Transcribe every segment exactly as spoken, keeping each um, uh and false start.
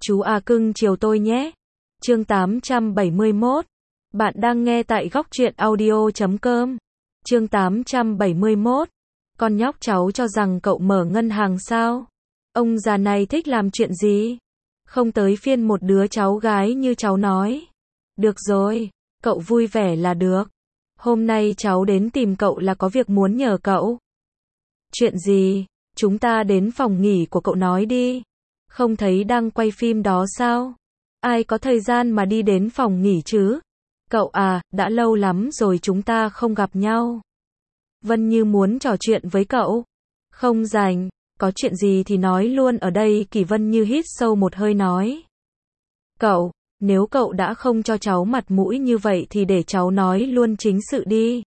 Chú à cưng chiều tôi nhé. Chương tám trăm bảy mươi mốt. Bạn đang nghe tại góc truyện audio chấm com. Chương tám trăm bảy mươi mốt. Con nhóc cháu cho rằng cậu mở ngân hàng sao? Ông già này thích làm chuyện gì? Không tới phiên một đứa cháu gái như cháu nói. Được rồi, cậu vui vẻ là được. Hôm nay cháu đến tìm cậu là có việc muốn nhờ cậu. Chuyện gì? Chúng ta đến phòng nghỉ của cậu nói đi. Không thấy đang quay phim đó sao? Ai có thời gian mà đi đến phòng nghỉ chứ? Cậu à, đã lâu lắm rồi chúng ta không gặp nhau. Vân Như muốn trò chuyện với cậu. Không rảnh, có chuyện gì thì nói luôn ở đây. Kỳ Vân Như hít sâu một hơi nói. Cậu, nếu cậu đã không cho cháu mặt mũi như vậy thì để cháu nói luôn chính sự đi.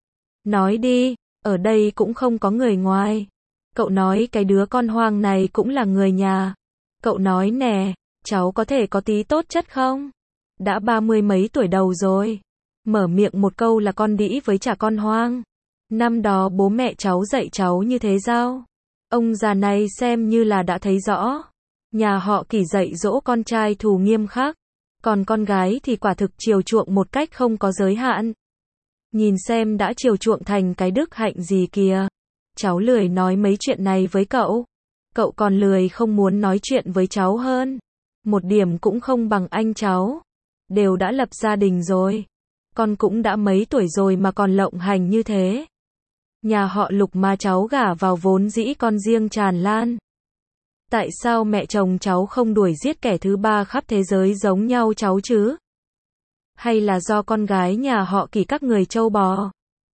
Nói đi, ở đây cũng không có người ngoài. Cậu nói cái đứa con hoang này cũng là người nhà. Cậu nói nè, cháu có thể có tí tốt chất không? Đã ba mươi mấy tuổi đầu rồi. Mở miệng một câu là con đĩ với chả con hoang. Năm đó bố mẹ cháu dạy cháu như thế sao? Ông già này xem như là đã thấy rõ. Nhà họ Kỳ dạy dỗ con trai thù nghiêm khắc. Còn con gái thì quả thực chiều chuộng một cách không có giới hạn. Nhìn xem đã chiều chuộng thành cái đức hạnh gì kìa. Cháu lười nói mấy chuyện này với cậu. Cậu còn lười không muốn nói chuyện với cháu hơn. Một điểm cũng không bằng anh cháu. Đều đã lập gia đình rồi. Con cũng đã mấy tuổi rồi mà còn lộng hành như thế. Nhà họ Lục mà cháu gả vào vốn dĩ con riêng tràn lan. Tại sao mẹ chồng cháu không đuổi giết kẻ thứ ba khắp thế giới giống nhau cháu chứ? Hay là do con gái nhà họ Kỳ các người trâu bò?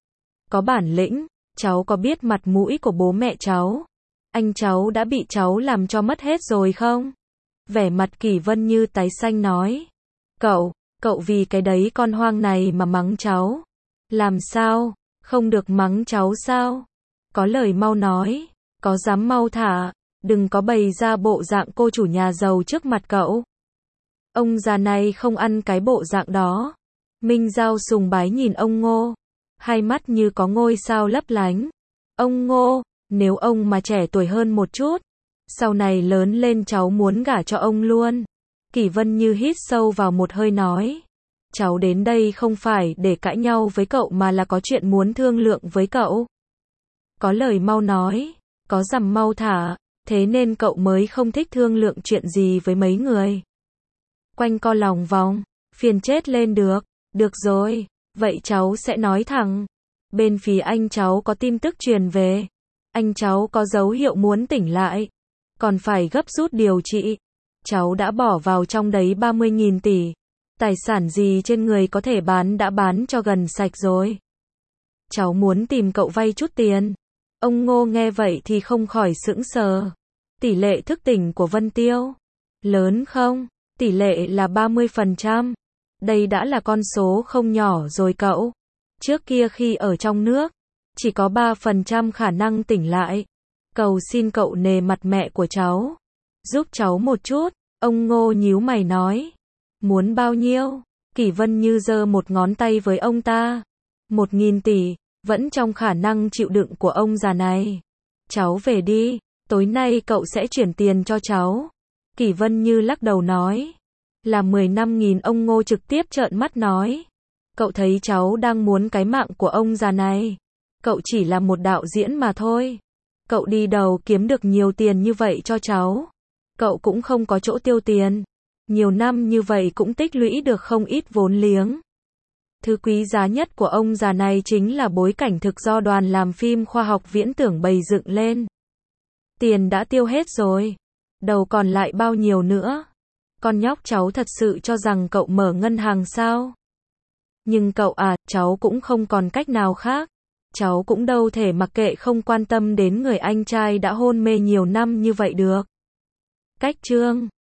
Có bản lĩnh, cháu có biết mặt mũi của bố mẹ cháu? Anh cháu đã bị cháu làm cho mất hết rồi không? Vẻ mặt Kỳ Vân Như tái xanh nói. Cậu, cậu vì cái đấy con hoang này mà mắng cháu. Làm sao? Không được mắng cháu sao? Có lời mau nói, có dám mau thả, đừng có bày ra bộ dạng cô chủ nhà giàu trước mặt cậu. Ông già này không ăn cái bộ dạng đó. Minh Giao sùng bái nhìn ông Ngô. Hai mắt như có ngôi sao lấp lánh. Ông Ngô, nếu ông mà trẻ tuổi hơn một chút, sau này lớn lên cháu muốn gả cho ông luôn. Kỳ Vân Như hít sâu vào một hơi nói. Cháu đến đây không phải để cãi nhau với cậu mà là có chuyện muốn thương lượng với cậu. Có lời mau nói, có dằm mau thả, thế nên cậu mới không thích thương lượng chuyện gì với mấy người. Quanh co lòng vòng, phiền chết lên được. Được rồi, vậy cháu sẽ nói thẳng. Bên phía anh cháu có tin tức truyền về. Anh cháu có dấu hiệu muốn tỉnh lại. Còn phải gấp rút điều trị. Cháu đã bỏ vào trong đấy ba mươi nghìn tỷ. Tài sản gì trên người có thể bán đã bán cho gần sạch rồi. Cháu muốn tìm cậu vay chút tiền. Ông Ngô nghe vậy thì không khỏi sững sờ. Tỷ lệ thức tỉnh của Vân Tiêu lớn không? Tỷ lệ là ba mươi phần trăm. Đây đã là con số không nhỏ rồi cậu. Trước kia khi ở trong nước, chỉ có ba phần trăm khả năng tỉnh lại. Cầu xin cậu nề mặt mẹ của cháu. Giúp cháu một chút. Ông Ngô nhíu mày nói. Muốn bao nhiêu? Kỳ Vân Như giơ một ngón tay với ông ta. Một nghìn tỷ, vẫn trong khả năng chịu đựng của ông già này. Cháu về đi, tối nay cậu sẽ chuyển tiền cho cháu. Kỳ Vân Như lắc đầu nói. Là mười lăm nghìn. Ông Ngô trực tiếp trợn mắt nói. Cậu thấy cháu đang muốn cái mạng của ông già này. Cậu chỉ là một đạo diễn mà thôi. Cậu đi đầu kiếm được nhiều tiền như vậy cho cháu. Cậu cũng không có chỗ tiêu tiền. Nhiều năm như vậy cũng tích lũy được không ít vốn liếng. Thứ quý giá nhất của ông già này chính là bối cảnh thực do đoàn làm phim khoa học viễn tưởng bày dựng lên. Tiền đã tiêu hết rồi. Đầu còn lại bao nhiêu nữa? Con nhóc cháu thật sự cho rằng cậu mở ngân hàng sao? Nhưng cậu à, cháu cũng không còn cách nào khác. Cháu cũng đâu thể mặc kệ không quan tâm đến người anh trai đã hôn mê nhiều năm như vậy được. Cách chương